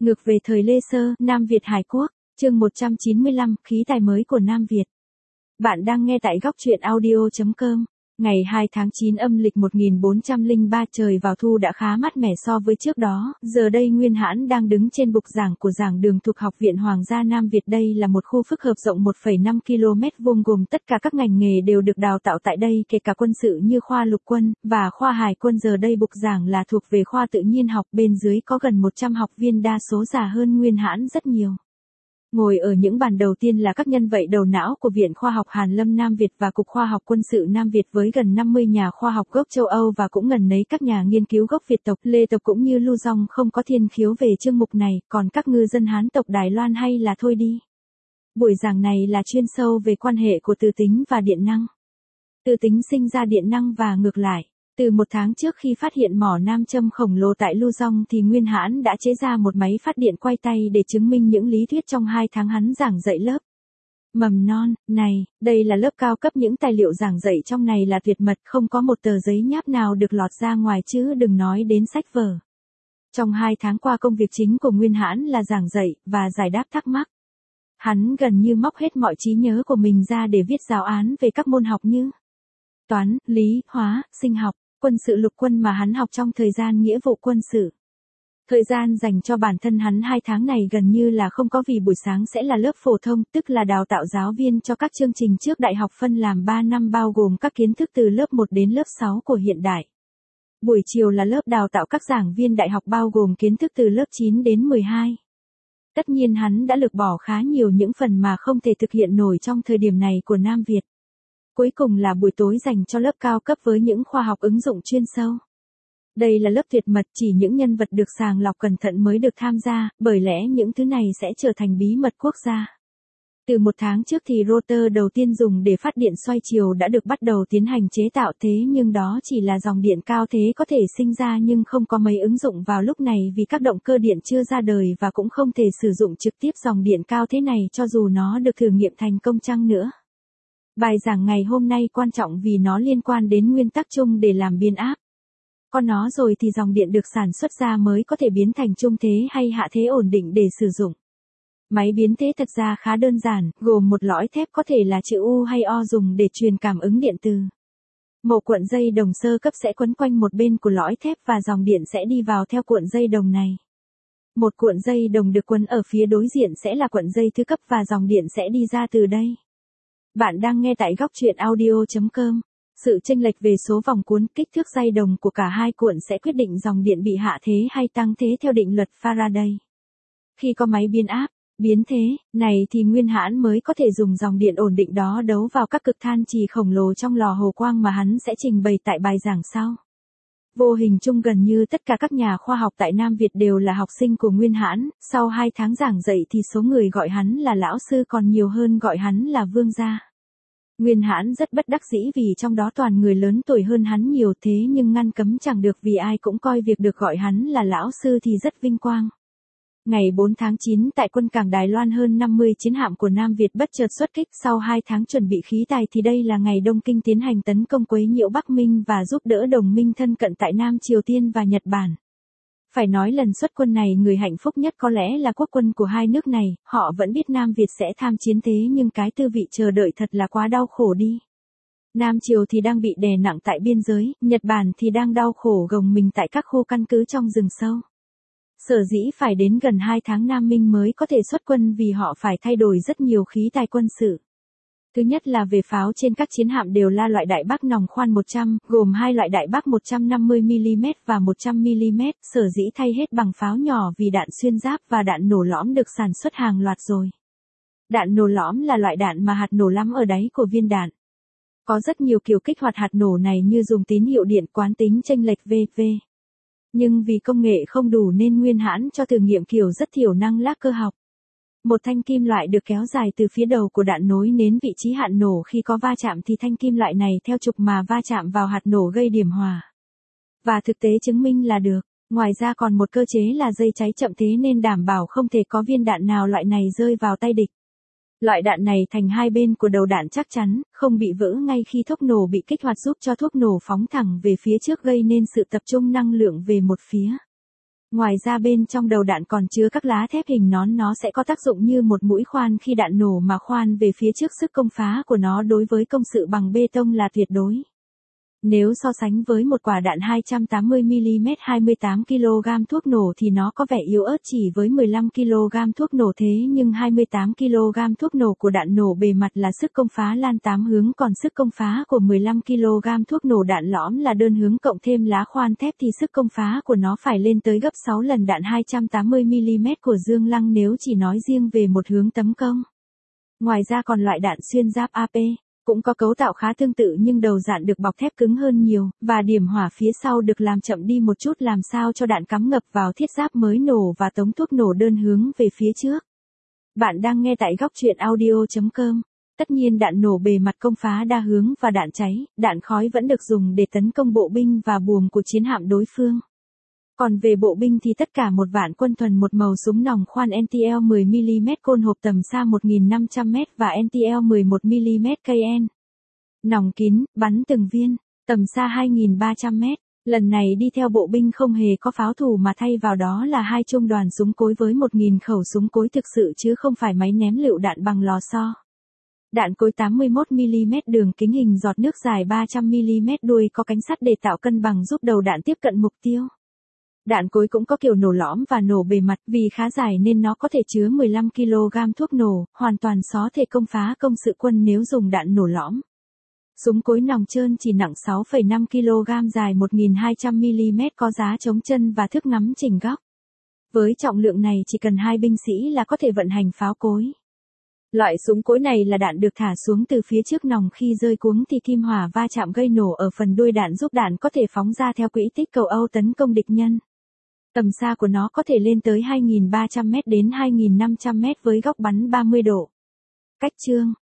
Ngược về thời Lê Sơ, Nam Việt Hải Quốc, chương 195, khí tài mới của Nam Việt. Bạn đang nghe tại góc truyện audio.com. Ngày 2 tháng 9 âm lịch 1403, trời vào thu đã khá mát mẻ so với trước đó. Giờ đây Nguyên Hãn đang đứng trên bục giảng của giảng đường thuộc Học viện Hoàng gia Nam Việt. Đây là một khu phức hợp rộng 1,5 km vuông gồm tất cả các ngành nghề đều được đào tạo tại đây, kể cả quân sự như khoa lục quân và khoa hải quân. Giờ đây bục giảng là thuộc về khoa tự nhiên học, bên dưới có gần 100 học viên, đa số già hơn Nguyên Hãn rất nhiều. Ngồi ở những bàn đầu tiên là các nhân vật đầu não của Viện Khoa học Hàn Lâm Nam Việt và Cục Khoa học Quân sự Nam Việt với gần 50 nhà khoa học gốc châu Âu và cũng gần nấy các nhà nghiên cứu gốc Việt tộc, Lê tộc cũng như Lưu Dòng. Không có thiên khiếu về chương mục này, còn các ngư dân Hán tộc Đài Loan hay là thôi đi. Buổi giảng này là chuyên sâu về quan hệ của từ tính và điện năng. Từ tính sinh ra điện năng và ngược lại. Từ một tháng trước khi phát hiện mỏ nam châm khổng lồ tại Lưu Dòng thì Nguyên Hãn đã chế ra một máy phát điện quay tay để chứng minh những lý thuyết trong 2 tháng hắn giảng dạy lớp mầm non này. Đây là lớp cao cấp, những tài liệu giảng dạy trong này là tuyệt mật, không có một tờ giấy nháp nào được lọt ra ngoài, chứ đừng nói đến sách vở. Trong 2 tháng qua, công việc chính của Nguyên Hãn là giảng dạy và giải đáp thắc mắc. Hắn gần như móc hết mọi trí nhớ của mình ra để viết giáo án về các môn học như toán, lý, hóa, sinh học, quân sự lục quân mà hắn học trong thời gian nghĩa vụ quân sự. Thời gian dành cho bản thân hắn 2 tháng này gần như là không có, vì buổi sáng sẽ là lớp phổ thông, tức là đào tạo giáo viên cho các chương trình trước đại học, phân làm 3 năm bao gồm các kiến thức từ lớp 1 đến lớp 6 của hiện đại. Buổi chiều là lớp đào tạo các giảng viên đại học bao gồm kiến thức từ lớp 9 đến 12. Tất nhiên hắn đã lược bỏ khá nhiều những phần mà không thể thực hiện nổi trong thời điểm này của Nam Việt. Cuối cùng là buổi tối dành cho lớp cao cấp với những khoa học ứng dụng chuyên sâu. Đây là lớp tuyệt mật, chỉ những nhân vật được sàng lọc cẩn thận mới được tham gia, bởi lẽ những thứ này sẽ trở thành bí mật quốc gia. Từ 1 tháng trước thì rotor đầu tiên dùng để phát điện xoay chiều đã được bắt đầu tiến hành chế tạo, thế nhưng đó chỉ là dòng điện cao thế có thể sinh ra nhưng không có mấy ứng dụng vào lúc này vì các động cơ điện chưa ra đời và cũng không thể sử dụng trực tiếp dòng điện cao thế này cho dù nó được thử nghiệm thành công chăng nữa. Bài giảng ngày hôm nay quan trọng vì nó liên quan đến nguyên tắc chung để làm biến áp. Có nó rồi thì dòng điện được sản xuất ra mới có thể biến thành trung thế hay hạ thế ổn định để sử dụng. Máy biến thế thật ra khá đơn giản, gồm một lõi thép có thể là chữ U hay O dùng để truyền cảm ứng điện từ. Một cuộn dây đồng sơ cấp sẽ quấn quanh một bên của lõi thép và dòng điện sẽ đi vào theo cuộn dây đồng này. Một cuộn dây đồng được quấn ở phía đối diện sẽ là cuộn dây thứ cấp và dòng điện sẽ đi ra từ đây. Bạn đang nghe tại góc truyện audio.com. Sự chênh lệch về số vòng cuốn, kích thước dây đồng của cả hai cuộn sẽ quyết định dòng điện bị hạ thế hay tăng thế theo định luật Faraday. Khi có máy biến áp, biến thế này thì Nguyên Hãn mới có thể dùng dòng điện ổn định đó đấu vào các cực than trì khổng lồ trong lò hồ quang mà hắn sẽ trình bày tại bài giảng sau. Vô hình chung gần như tất cả các nhà khoa học tại Nam Việt đều là học sinh của Nguyên Hãn. Sau 2 tháng giảng dạy thì số người gọi hắn là lão sư còn nhiều hơn gọi hắn là vương gia. Nguyên Hãn rất bất đắc dĩ vì trong đó toàn người lớn tuổi hơn hắn nhiều, thế nhưng ngăn cấm chẳng được vì ai cũng coi việc được gọi hắn là lão sư thì rất vinh quang. Ngày 4 tháng 9 tại quân cảng Đài Loan, hơn 50 chiến hạm của Nam Việt bất chợt xuất kích. Sau 2 tháng chuẩn bị khí tài thì đây là ngày Đông Kinh tiến hành tấn công quấy nhiễu Bắc Minh và giúp đỡ đồng minh thân cận tại Nam Triều Tiên và Nhật Bản. Phải nói lần xuất quân này người hạnh phúc nhất có lẽ là quốc quân của hai nước này, họ vẫn biết Nam Việt sẽ tham chiến thế nhưng cái tư vị chờ đợi thật là quá đau khổ đi. Nam Triều thì đang bị đè nặng tại biên giới, Nhật Bản thì đang đau khổ gồng mình tại các khu căn cứ trong rừng sâu. Sở dĩ phải đến gần 2 tháng Nam Minh mới có thể xuất quân vì họ phải thay đổi rất nhiều khí tài quân sự. Thứ nhất là về pháo, trên các chiến hạm đều là loại đại bác nòng khoan 100, gồm 2 loại đại bác 150mm và 100mm, sở dĩ thay hết bằng pháo nhỏ vì đạn xuyên giáp và đạn nổ lõm được sản xuất hàng loạt rồi. Đạn nổ lõm là loại đạn mà hạt nổ lắm ở đáy của viên đạn. Có rất nhiều kiểu kích hoạt hạt nổ này như dùng tín hiệu điện, quán tính chênh lệch v.v. Nhưng vì công nghệ không đủ nên Nguyên Hãn cho thử nghiệm kiểu rất thiểu năng lác cơ học. Một thanh kim loại được kéo dài từ phía đầu của đạn nối đến vị trí hạn nổ, khi có va chạm thì thanh kim loại này theo trục mà va chạm vào hạt nổ gây điểm hòa. Và thực tế chứng minh là được. Ngoài ra còn một cơ chế là dây cháy chậm thế nên đảm bảo không thể có viên đạn nào loại này rơi vào tay địch. Loại đạn này thành hai bên của đầu đạn chắc chắn, không bị vỡ ngay khi thuốc nổ bị kích hoạt, giúp cho thuốc nổ phóng thẳng về phía trước gây nên sự tập trung năng lượng về một phía. Ngoài ra bên trong đầu đạn còn chứa các lá thép hình nón, nó sẽ có tác dụng như một mũi khoan khi đạn nổ mà khoan về phía trước, sức công phá của nó đối với công sự bằng bê tông là tuyệt đối. Nếu so sánh với một quả đạn 280mm 28kg thuốc nổ thì nó có vẻ yếu ớt chỉ với 15kg thuốc nổ, thế nhưng 28kg thuốc nổ của đạn nổ bề mặt là sức công phá lan 8 hướng, còn sức công phá của 15kg thuốc nổ đạn lõm là đơn hướng cộng thêm lá khoan thép thì sức công phá của nó phải lên tới gấp 6 lần đạn 280mm của Dương Lăng nếu chỉ nói riêng về một hướng tấn công. Ngoài ra còn loại đạn xuyên giáp AP cũng có cấu tạo khá tương tự nhưng đầu dạn được bọc thép cứng hơn nhiều, và điểm hỏa phía sau được làm chậm đi một chút làm sao cho đạn cắm ngập vào thiết giáp mới nổ và tống thuốc nổ đơn hướng về phía trước. Bạn đang nghe tại góc truyện audio.com. Tất nhiên đạn nổ bề mặt công phá đa hướng và đạn cháy, đạn khói vẫn được dùng để tấn công bộ binh và buồm của chiến hạm đối phương. Còn về bộ binh thì tất cả một vạn quân thuần một màu, súng nòng khoan NTL 10mm, côn hộp tầm xa 1500m và NTL 11mm KN. Nòng kín, bắn từng viên, tầm xa 2300m. Lần này đi theo bộ binh không hề có pháo thủ mà thay vào đó là 2 trung đoàn súng cối với 1000 khẩu súng cối thực sự chứ không phải máy ném lựu đạn bằng lò xo. Đạn cối 81mm, đường kính hình giọt nước, dài 300mm, đuôi có cánh sắt để tạo cân bằng giúp đầu đạn tiếp cận mục tiêu. Đạn cối cũng có kiểu nổ lõm và nổ bề mặt, vì khá dài nên nó có thể chứa 15kg thuốc nổ, hoàn toàn có thể công phá công sự quân nếu dùng đạn nổ lõm. Súng cối nòng trơn chỉ nặng 6,5kg, dài 1200mm, có giá chống chân và thước ngắm chỉnh góc. Với trọng lượng này chỉ cần 2 binh sĩ là có thể vận hành pháo cối. Loại súng cối này là đạn được thả xuống từ phía trước nòng, khi rơi cuống thì kim hỏa va chạm gây nổ ở phần đuôi đạn giúp đạn có thể phóng ra theo quỹ tích cầu Âu tấn công địch nhân. Tầm xa của nó có thể lên tới 2300m đến 2500m với góc bắn 30 độ. Cách chương